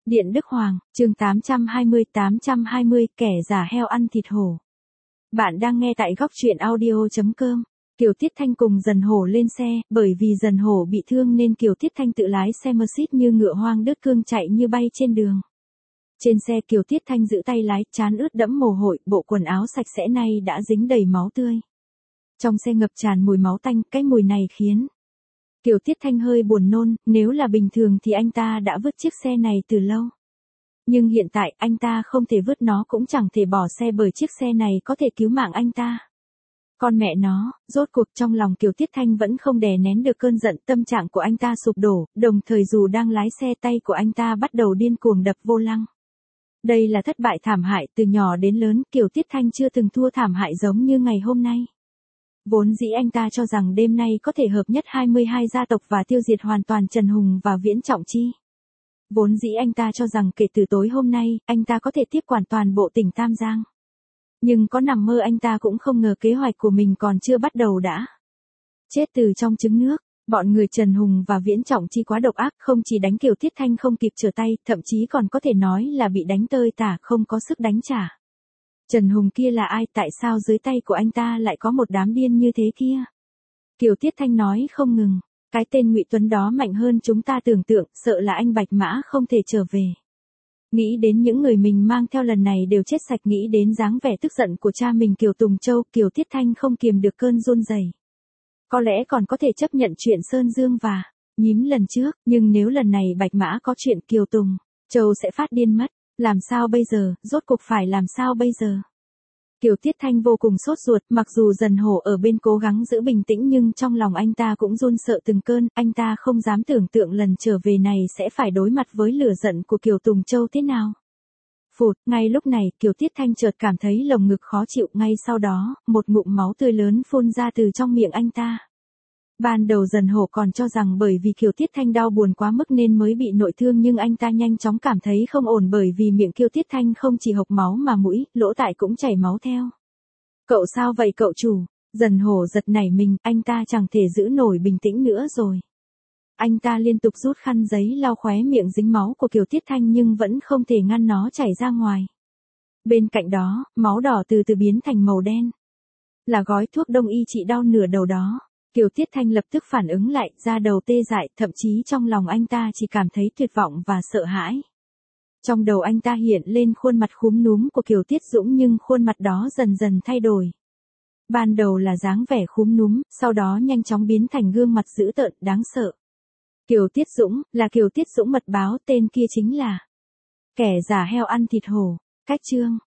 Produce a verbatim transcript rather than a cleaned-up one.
Điện Đức Hoàng, chương tám trăm hai mươi tám trăm hai mươi, kẻ giả heo ăn thịt hổ. Bạn đang nghe tại góc truyện audio chấm com. Kiều Tiết Thanh cùng Dần Hổ lên xe, bởi vì Dần Hổ bị thương nên Kiều Tiết Thanh tự lái xe Mercedes như ngựa hoang đứt cương chạy như bay trên đường. Trên xe Kiều Tiết Thanh giữ tay lái, trán ướt đẫm mồ hôi, bộ quần áo sạch sẽ này đã dính đầy máu tươi. Trong xe ngập tràn mùi máu tanh, cái mùi này khiến Kiều Tiết Thanh hơi buồn nôn, nếu là bình thường thì anh ta đã vứt chiếc xe này từ lâu. Nhưng hiện tại anh ta không thể vứt nó cũng chẳng thể bỏ xe bởi chiếc xe này có thể cứu mạng anh ta. Con mẹ nó, rốt cuộc trong lòng Kiều Tiết Thanh vẫn không đè nén được cơn giận, tâm trạng của anh ta sụp đổ, đồng thời dù đang lái xe tay của anh ta bắt đầu điên cuồng đập vô lăng. Đây là thất bại thảm hại, từ nhỏ đến lớn Kiều Tiết Thanh chưa từng thua thảm hại giống như ngày hôm nay. Vốn dĩ anh ta cho rằng đêm nay có thể hợp nhất hai mươi hai gia tộc và tiêu diệt hoàn toàn Trần Hùng và Viễn Trọng Chi. Vốn dĩ anh ta cho rằng kể từ tối hôm nay, anh ta có thể tiếp quản toàn bộ tỉnh Tam Giang. Nhưng có nằm mơ anh ta cũng không ngờ kế hoạch của mình còn chưa bắt đầu đã chết từ trong trứng nước. Bọn người Trần Hùng và Viễn Trọng Chi quá độc ác, không chỉ đánh Kiều Tiết Thanh không kịp trở tay, thậm chí còn có thể nói là bị đánh tơi tả, không có sức đánh trả. Trần Hùng kia là ai, tại sao dưới tay của anh ta lại có một đám điên như thế kia? Kiều Tiết Thanh nói không ngừng, cái tên Ngụy Tuấn đó mạnh hơn chúng ta tưởng tượng, sợ là anh Bạch Mã không thể trở về. Nghĩ đến những người mình mang theo lần này đều chết sạch, nghĩ đến dáng vẻ tức giận của cha mình Kiều Tùng Châu, Kiều Tiết Thanh không kiềm được cơn run rẩy. Có lẽ còn có thể chấp nhận chuyện Sơn Dương và Nhím lần trước, nhưng nếu lần này Bạch Mã có chuyện Kiều Tùng Châu sẽ phát điên mất. Làm sao bây giờ, rốt cuộc phải làm sao bây giờ? Kiều Tiết Thanh vô cùng sốt ruột, mặc dù Dần Hổ ở bên cố gắng giữ bình tĩnh nhưng trong lòng anh ta cũng run sợ từng cơn, anh ta không dám tưởng tượng lần trở về này sẽ phải đối mặt với lửa giận của Kiều Tùng Châu thế nào. Phụt, ngay lúc này Kiều Tiết Thanh chợt cảm thấy lồng ngực khó chịu, ngay sau đó, một ngụm máu tươi lớn phun ra từ trong miệng anh ta. Ban đầu Dần Hổ còn cho rằng bởi vì Kiều Tiết Thanh đau buồn quá mức nên mới bị nội thương, nhưng anh ta nhanh chóng cảm thấy không ổn bởi vì miệng Kiều Tiết Thanh không chỉ hộc máu mà mũi, lỗ tai cũng chảy máu theo. Cậu sao vậy cậu chủ? Dần Hổ giật nảy mình, anh ta chẳng thể giữ nổi bình tĩnh nữa rồi. Anh ta liên tục rút khăn giấy lau khóe miệng dính máu của Kiều Tiết Thanh nhưng vẫn không thể ngăn nó chảy ra ngoài. Bên cạnh đó, máu đỏ từ từ biến thành màu đen. Là gói thuốc đông y trị đau nửa đầu đó. Kiều Tiết Thanh lập tức phản ứng lại, da đầu tê dại, thậm chí trong lòng anh ta chỉ cảm thấy tuyệt vọng và sợ hãi. Trong đầu anh ta hiện lên khuôn mặt khúm núm của Kiều Tiết Dũng nhưng khuôn mặt đó dần dần thay đổi. Ban đầu là dáng vẻ khúm núm, sau đó nhanh chóng biến thành gương mặt dữ tợn, đáng sợ. Kiều Tiết Dũng, là Kiều Tiết Dũng mật báo, tên kia chính là kẻ giả heo ăn thịt hổ. Cách chương